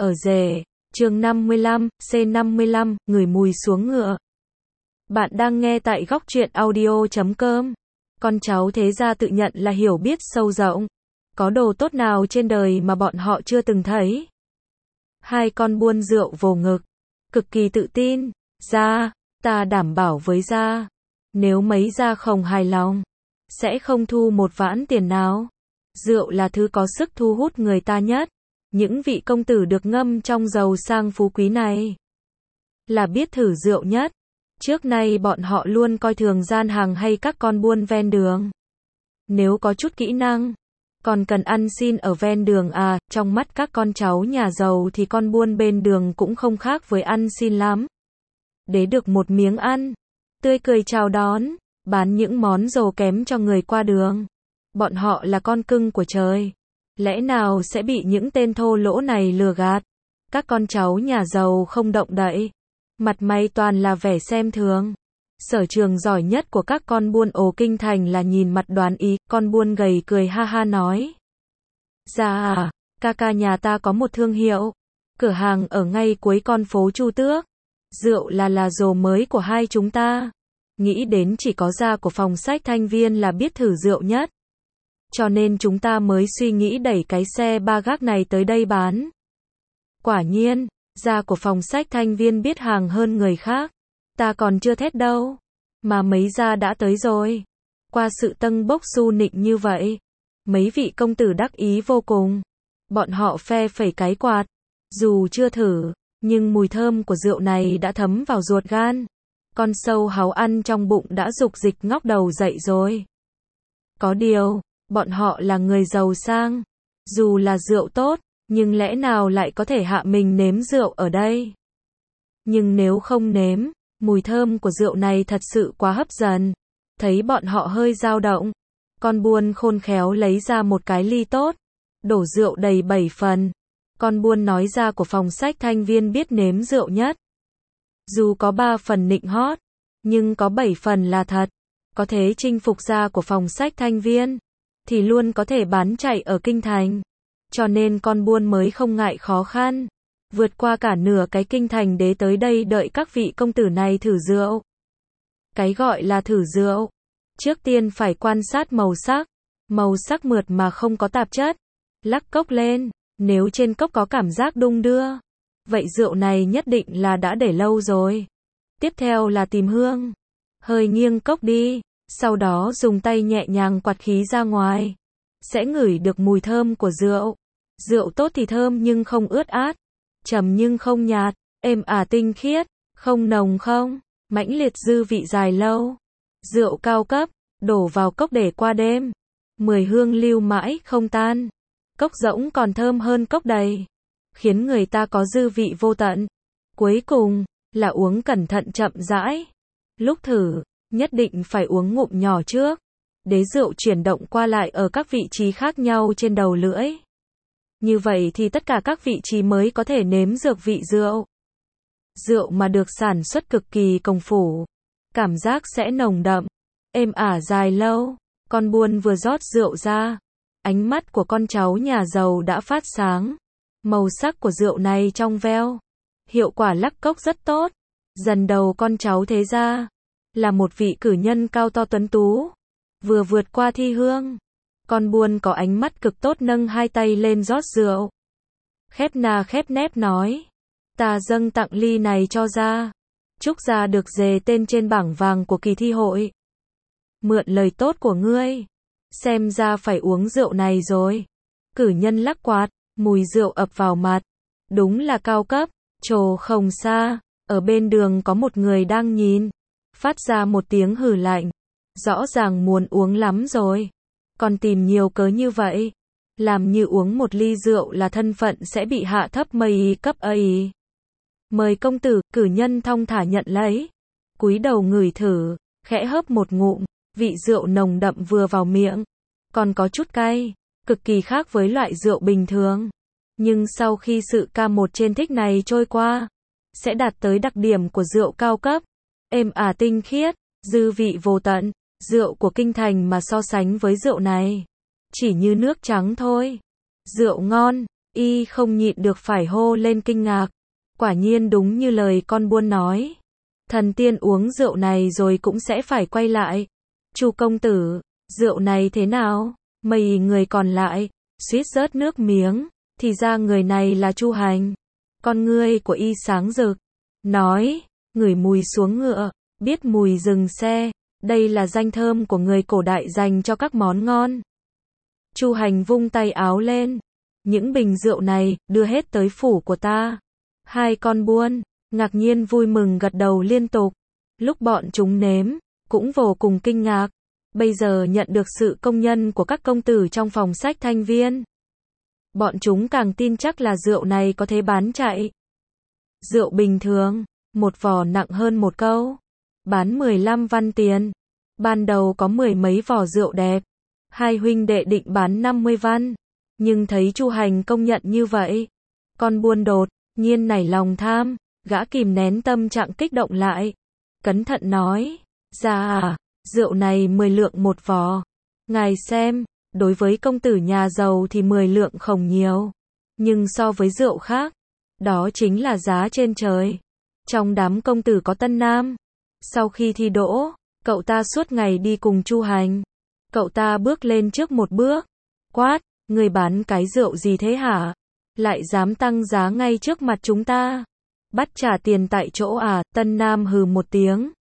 Ở rể, chương 55, C55, ngửi mùi xuống ngựa. Bạn đang nghe tại góc truyện audio.com. Con cháu thế gia tự nhận là hiểu biết sâu rộng. Có đồ tốt nào trên đời mà bọn họ chưa từng thấy. Hai con buôn rượu vồ ngực. Cực kỳ tự tin. Gia, ta đảm bảo với gia. Nếu mấy gia không hài lòng, sẽ không thu một vãn tiền nào. Rượu là thứ có sức thu hút người ta nhất. Những vị công tử được ngâm trong giàu sang phú quý này là biết thử rượu nhất. Trước nay bọn họ luôn coi thường gian hàng hay các con buôn ven đường. Nếu có chút kỹ năng, còn cần ăn xin ở ven đường à, trong mắt các con cháu nhà giàu thì con buôn bên đường cũng không khác với ăn xin lắm. Để được một miếng ăn, tươi cười chào đón, bán những món dầu kém cho người qua đường. Bọn họ là con cưng của trời. Lẽ nào sẽ bị những tên thô lỗ này lừa gạt? Các con cháu nhà giàu không động đậy. Mặt mày toàn là vẻ xem thường. Sở trường giỏi nhất của các con buôn ổ kinh thành là nhìn mặt đoán ý. Con buôn gầy cười ha ha nói. Dạ à, ca ca nhà ta có một thương hiệu. Cửa hàng ở ngay cuối con phố Chu Tước. Rượu là rồ mới của hai chúng ta. Nghĩ đến chỉ có gia của phòng sách Thanh Viên là biết thử rượu nhất. Cho nên chúng ta mới suy nghĩ đẩy cái xe ba gác này tới đây bán. Quả nhiên, gia của phòng sách Thanh Viên biết hàng hơn người khác. Ta còn chưa thét đâu. Mà mấy gia đã tới rồi. Qua sự tâng bốc su nịnh như vậy, mấy vị công tử đắc ý vô cùng. Bọn họ phe phẩy cái quạt. Dù chưa thử, nhưng mùi thơm của rượu này đã thấm vào ruột gan. Con sâu háu ăn trong bụng đã rục rịch ngóc đầu dậy rồi. Có điều, bọn họ là người giàu sang. Dù là rượu tốt, nhưng lẽ nào lại có thể hạ mình nếm rượu ở đây? Nhưng nếu không nếm, mùi thơm của rượu này thật sự quá hấp dẫn. Thấy bọn họ hơi dao động, con buôn khôn khéo lấy ra một cái ly tốt, đổ rượu đầy 7 phần. Con buôn nói ra của phòng sách Thanh Viên biết nếm rượu nhất. Dù có 3 phần nịnh hót, nhưng có 7 phần là thật. Có thế chinh phục gia của phòng sách Thanh Viên, thì luôn có thể bán chạy ở kinh thành. Cho nên con buôn mới không ngại khó khăn, vượt qua cả nửa cái kinh thành để tới đây đợi các vị công tử này thử rượu. Cái gọi là thử rượu, trước tiên phải quan sát màu sắc mượt mà không có tạp chất. Lắc cốc lên, nếu trên cốc có cảm giác đung đưa, vậy rượu này nhất định là đã để lâu rồi. Tiếp theo là tìm hương, hơi nghiêng cốc đi. Sau đó dùng tay nhẹ nhàng quạt khí ra ngoài. Sẽ ngửi được mùi thơm của rượu. Rượu tốt thì thơm nhưng không ướt át. Trầm nhưng không nhạt. Êm ả tinh khiết. Không nồng không. Mãnh liệt dư vị dài lâu. Rượu cao cấp. Đổ vào cốc để qua đêm. 10 hương lưu mãi không tan. Cốc rỗng còn thơm hơn cốc đầy. Khiến người ta có dư vị vô tận. Cuối cùng là uống cẩn thận chậm rãi. Lúc thử, nhất định phải uống ngụm nhỏ trước, để rượu chuyển động qua lại ở các vị trí khác nhau trên đầu lưỡi. Như vậy thì tất cả các vị trí mới có thể nếm được vị rượu. Rượu mà được sản xuất cực kỳ công phu, cảm giác sẽ nồng đậm, êm ả dài lâu. Con buôn vừa rót rượu ra, ánh mắt của con cháu nhà giàu đã phát sáng. Màu sắc của rượu này trong veo, hiệu quả lắc cốc rất tốt. Dần đầu con cháu thế gia là một vị cử nhân cao to tuấn tú, vừa vượt qua thi hương. Con buôn có ánh mắt cực tốt nâng hai tay lên rót rượu. Khép nà khép nép nói, ta dâng tặng ly này cho gia. Chúc gia được dề tên trên bảng vàng của kỳ thi hội. Mượn lời tốt của ngươi, xem ra phải uống rượu này rồi. Cử nhân lắc quạt, mùi rượu ập vào mặt. Đúng là cao cấp. Trồ không xa, ở bên đường có một người đang nhìn. Phát ra một tiếng hừ lạnh. Rõ ràng muốn uống lắm rồi. Còn tìm nhiều cớ như vậy. Làm như uống một ly rượu là thân phận sẽ bị hạ thấp mây cấp ấy. Mời công tử, cử nhân thong thả nhận lấy. Cúi đầu ngửi thử, khẽ hớp một ngụm. Vị rượu nồng đậm vừa vào miệng. Còn có chút cay, cực kỳ khác với loại rượu bình thường. Nhưng sau khi sự ca một trên thích này trôi qua, sẽ đạt tới đặc điểm của rượu cao cấp. Êm ả tinh khiết, dư vị vô tận. Rượu của kinh thành mà so sánh với rượu này, chỉ như nước trắng thôi. Rượu ngon, Y không nhịn được phải hô lên kinh ngạc. Quả nhiên đúng như lời con buôn nói. Thần tiên uống rượu này rồi cũng sẽ phải quay lại. Chu công tử, rượu này thế nào? Mấy người còn lại suýt rớt nước miếng, thì ra người này là Chu Hành. Con ngươi của Y sáng rực, nói, ngửi mùi xuống ngựa, biết mùi dừng xe, đây là danh thơm của người cổ đại dành cho các món ngon. Chu Hành vung tay áo lên, những bình rượu này, đưa hết tới phủ của ta. Hai con buôn, ngạc nhiên vui mừng gật đầu liên tục. Lúc bọn chúng nếm, cũng vô cùng kinh ngạc. Bây giờ nhận được sự công nhận của các công tử trong phòng sách Thanh Viên. Bọn chúng càng tin chắc là rượu này có thể bán chạy. Rượu bình thường, một vò nặng hơn một câu, bán 15 văn tiền. Ban đầu có 10 mấy vò rượu đẹp, hai huynh đệ định bán 50 văn, nhưng thấy Chu Hành công nhận như vậy, con buôn đột nhiên nảy lòng tham, gã kìm nén tâm trạng kích động lại, cẩn thận nói, ra à, rượu này 10 lượng một vò, ngài xem, đối với công tử nhà giàu thì 10 lượng không nhiều, nhưng so với rượu khác, đó chính là giá trên trời. Trong đám công tử có Tân Nam, sau khi thi đỗ, cậu ta suốt ngày đi cùng Chu Hành. Cậu ta bước lên trước một bước, quát, người bán cái rượu gì thế hả? Lại dám tăng giá ngay trước mặt chúng ta. Bắt trả tiền tại chỗ à? Tân Nam hừ một tiếng.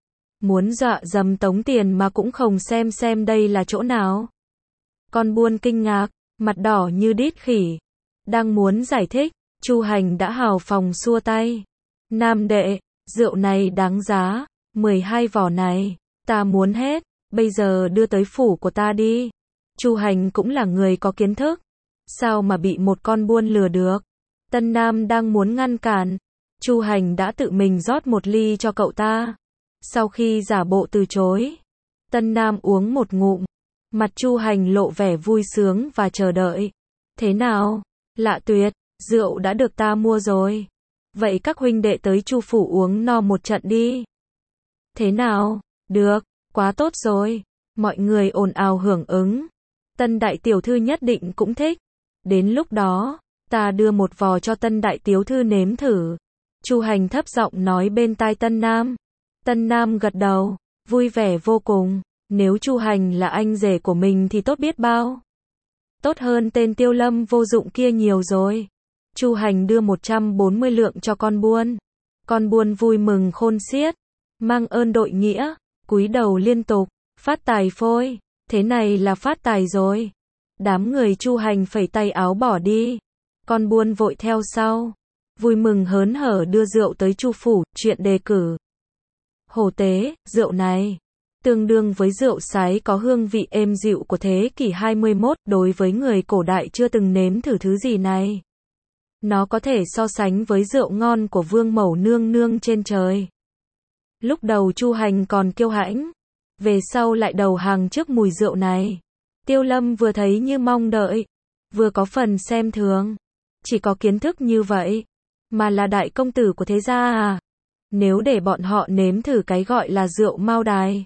Muốn dọa dầm tống tiền mà cũng không xem đây là chỗ nào. Con buôn kinh ngạc, mặt đỏ như đít khỉ. Đang muốn giải thích, Chu Hành đã hào phóng xua tay. Nam đệ, rượu này đáng giá, 12 vỏ này, ta muốn hết, bây giờ đưa tới phủ của ta đi. Chu Hành cũng là người có kiến thức, sao mà bị một con buôn lừa được. Tân Nam đang muốn ngăn cản, Chu Hành đã tự mình rót một ly cho cậu ta. Sau khi giả bộ từ chối, Tân Nam uống một ngụm, mặt Chu Hành lộ vẻ vui sướng và chờ đợi. Thế nào? Lạ tuyệt, rượu đã được ta mua rồi. Vậy các huynh đệ tới Chu phủ uống no một trận đi. Thế nào? Được, quá tốt rồi. Mọi người ồn ào hưởng ứng. Tân đại tiểu thư nhất định cũng thích. Đến lúc đó, ta đưa một vò cho Tân đại tiểu thư nếm thử. Chu Hành thấp giọng nói bên tai Tân Nam. Tân Nam gật đầu, vui vẻ vô cùng. Nếu Chu Hành là anh rể của mình thì tốt biết bao. Tốt hơn tên Tiêu Lâm vô dụng kia nhiều rồi. Chu Hành đưa 140 lượng cho con buôn. Con buôn vui mừng khôn xiết, mang ơn đội nghĩa, cúi đầu liên tục, phát tài phôi, thế này là phát tài rồi. Đám người Chu Hành phẩy tay áo bỏ đi. Con buôn vội theo sau, vui mừng hớn hở đưa rượu tới Chu phủ, chuyện đề cử. Hồ tế, rượu này tương đương với rượu sái có hương vị êm dịu của thế kỷ 21, đối với người cổ đại chưa từng nếm thử thứ gì này. Nó có thể so sánh với rượu ngon của Vương Mẫu nương nương trên trời. Lúc đầu Chu Hành còn kiêu hãnh, về sau lại đầu hàng trước mùi rượu này. Tiêu Lâm vừa thấy như mong đợi, vừa có phần xem thường. Chỉ có kiến thức như vậy, mà là đại công tử của thế gia à? Nếu để bọn họ nếm thử cái gọi là rượu Mao Đài,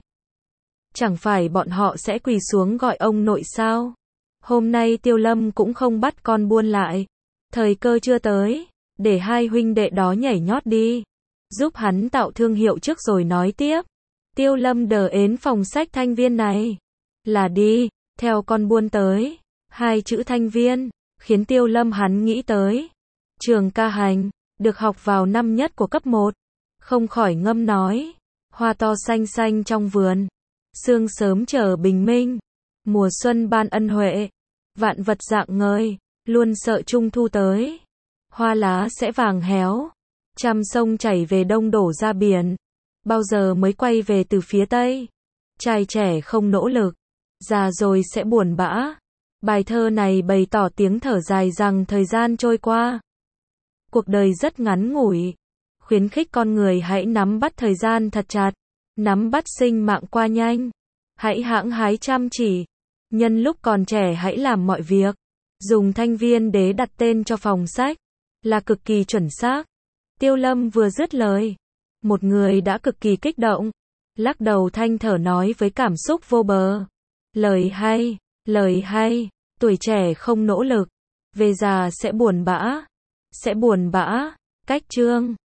chẳng phải bọn họ sẽ quỳ xuống gọi ông nội sao? Hôm nay Tiêu Lâm cũng không bắt con buôn lại. Thời cơ chưa tới, để hai huynh đệ đó nhảy nhót đi. Giúp hắn tạo thương hiệu trước rồi nói tiếp. Tiêu Lâm đờ ến phòng sách Thanh Viên này. Là đi, theo con buôn tới. Hai chữ Thanh Viên, khiến Tiêu Lâm hắn nghĩ tới trường ca hành, được học vào năm nhất của cấp 1. Không khỏi ngâm nói. Hoa to xanh xanh trong vườn. Sương sớm chờ bình minh. Mùa xuân ban ân huệ. Vạn vật rạng ngời. Luôn sợ trung thu tới. Hoa lá sẽ vàng héo. Trăm sông chảy về đông đổ ra biển. Bao giờ mới quay về từ phía tây? Trai trẻ không nỗ lực, già rồi sẽ buồn bã. Bài thơ này bày tỏ tiếng thở dài rằng thời gian trôi qua. Cuộc đời rất ngắn ngủi. Khuyến khích con người hãy nắm bắt thời gian thật chặt. Nắm bắt sinh mạng qua nhanh. Hãy hãng hái chăm chỉ. Nhân lúc còn trẻ hãy làm mọi việc. Dùng Thanh Viên để đặt tên cho phòng sách là cực kỳ chuẩn xác. Tiêu Lâm vừa dứt lời, một người đã cực kỳ kích động, lắc đầu than thở nói với cảm xúc vô bờ. Lời hay, tuổi trẻ không nỗ lực, Về già sẽ buồn bã. Sẽ buồn bã. Cách chương